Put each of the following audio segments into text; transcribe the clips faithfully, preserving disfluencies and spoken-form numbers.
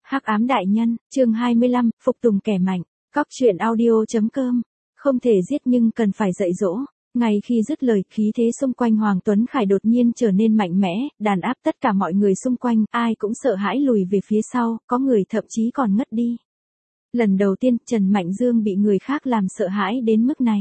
Hắc ám đại nhân, chương hai mươi lăm, phục tùng kẻ mạnh. Cóc truyện audio chấm com. Không thể giết nhưng cần phải dạy dỗ. Ngay khi dứt lời, khí thế xung quanh Hoàng Tuấn Khải đột nhiên trở nên mạnh mẽ, đàn áp tất cả mọi người xung quanh, ai cũng sợ hãi lùi về phía sau, có người thậm chí còn ngất đi. Lần đầu tiên, Trần Mạnh Dương bị người khác làm sợ hãi đến mức này.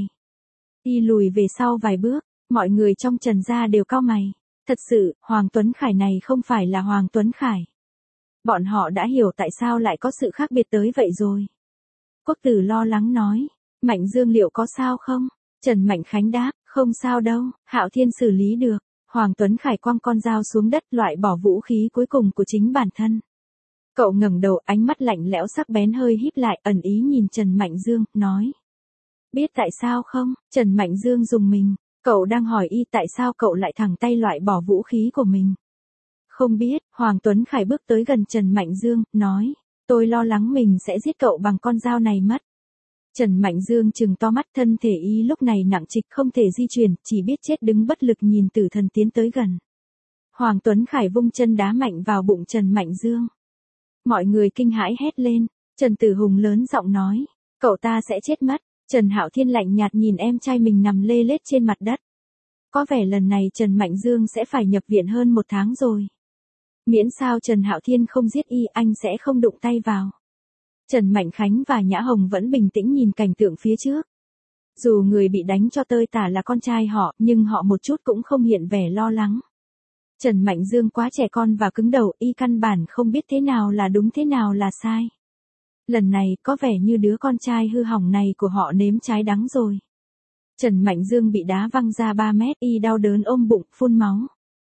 Y lùi về sau vài bước, mọi người trong Trần gia đều cau mày. Thật sự, Hoàng Tuấn Khải này không phải là Hoàng Tuấn Khải. Bọn họ đã hiểu tại sao lại có sự khác biệt tới vậy rồi. Quốc tử lo lắng nói, Mạnh Dương liệu có sao không? Trần Mạnh Khánh đáp, không sao đâu, Hạo Thiên xử lý được. Hoàng Tuấn Khải quăng con dao xuống đất, loại bỏ vũ khí cuối cùng của chính bản thân. Cậu ngẩng đầu, ánh mắt lạnh lẽo sắc bén hơi híp lại, ẩn ý nhìn Trần Mạnh Dương, nói. Biết tại sao không? Trần Mạnh Dương rùng mình. Cậu đang hỏi y tại sao cậu lại thẳng tay loại bỏ vũ khí của mình. Không biết, Hoàng Tuấn Khải bước tới gần Trần Mạnh Dương, nói. Tôi lo lắng mình sẽ giết cậu bằng con dao này mất. Trần Mạnh Dương trừng to mắt, thân thể y lúc này nặng trịch không thể di chuyển, chỉ biết chết đứng bất lực nhìn tử thần tiến tới gần. Hoàng Tuấn Khải vung chân đá mạnh vào bụng Trần Mạnh Dương. Mọi người kinh hãi hét lên, Trần Tử Hùng lớn giọng nói, cậu ta sẽ chết mất. Trần Hạo Thiên lạnh nhạt nhìn em trai mình nằm lê lết trên mặt đất. Có vẻ lần này Trần Mạnh Dương sẽ phải nhập viện hơn một tháng rồi. Miễn sao Trần Hạo Thiên không giết y, anh sẽ không đụng tay vào. Trần Mạnh Khánh và Nhã Hồng vẫn bình tĩnh nhìn cảnh tượng phía trước. Dù người bị đánh cho tơi tả là con trai họ, nhưng họ một chút cũng không hiện vẻ lo lắng. Trần Mạnh Dương quá trẻ con và cứng đầu, y căn bản không biết thế nào là đúng thế nào là sai. Lần này, có vẻ như đứa con trai hư hỏng này của họ nếm trái đắng rồi. Trần Mạnh Dương bị đá văng ra ba mét, y đau đớn ôm bụng, phun máu.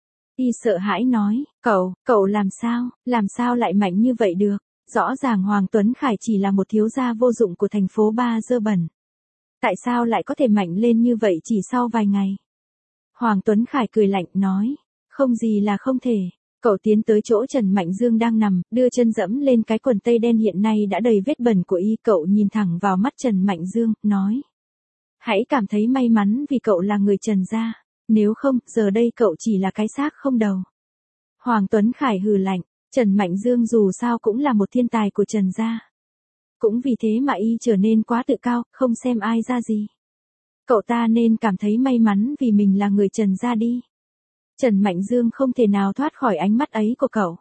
Y sợ hãi nói, cậu, cậu làm sao, làm sao lại mạnh như vậy được? Rõ ràng Hoàng Tuấn Khải chỉ là một thiếu gia vô dụng của thành phố Ba dơ bẩn. Tại sao lại có thể mạnh lên như vậy chỉ sau vài ngày? Hoàng Tuấn Khải cười lạnh nói, không gì là không thể. Cậu tiến tới chỗ Trần Mạnh Dương đang nằm, đưa chân dẫm lên cái quần tây đen hiện nay đã đầy vết bẩn của y. Cậu nhìn thẳng vào mắt Trần Mạnh Dương, nói. Hãy cảm thấy may mắn vì cậu là người Trần gia. Nếu không, giờ đây cậu chỉ là cái xác không đầu. Hoàng Tuấn Khải hừ lạnh, Trần Mạnh Dương dù sao cũng là một thiên tài của Trần gia. Cũng vì thế mà y trở nên quá tự cao, không xem ai ra gì. Cậu ta nên cảm thấy may mắn vì mình là người Trần gia đi. Trần Mạnh Dương không thể nào thoát khỏi ánh mắt ấy của cậu.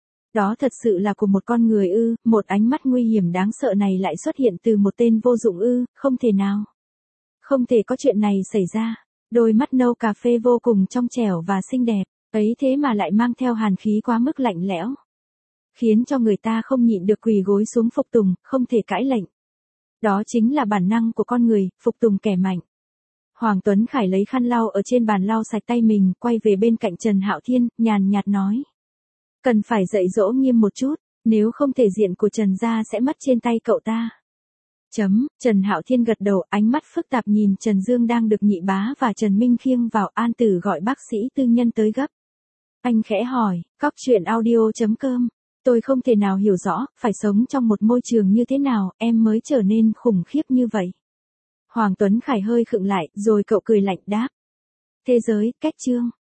Đó thật sự là của một con người ư, một ánh mắt nguy hiểm đáng sợ này lại xuất hiện từ một tên vô dụng ư, không thể nào. Không thể có chuyện này xảy ra. Đôi mắt nâu cà phê vô cùng trong trẻo và xinh đẹp, ấy thế mà lại mang theo hàn khí quá mức lạnh lẽo. Khiến cho người ta không nhịn được quỳ gối xuống phục tùng, không thể cãi lệnh. Đó chính là bản năng của con người, phục tùng kẻ mạnh. Hoàng Tuấn Khải lấy khăn lau ở trên bàn lau sạch tay mình, quay về bên cạnh Trần Hạo Thiên, nhàn nhạt nói. Cần phải dạy dỗ nghiêm một chút, nếu không thể diện của Trần gia sẽ mất trên tay cậu ta. Chấm, Trần Hạo Thiên gật đầu, ánh mắt phức tạp nhìn Trần Dương đang được Nhị Bá và Trần Minh khiêng vào. An Tử gọi bác sĩ tư nhân tới gấp. Anh khẽ hỏi, cóc truyện audio chấm com. Tôi không thể nào hiểu rõ, phải sống trong một môi trường như thế nào, em mới trở nên khủng khiếp như vậy. Hoàng Tuấn Khải hơi khựng lại, rồi cậu cười lạnh đáp. Thế giới, cách chương.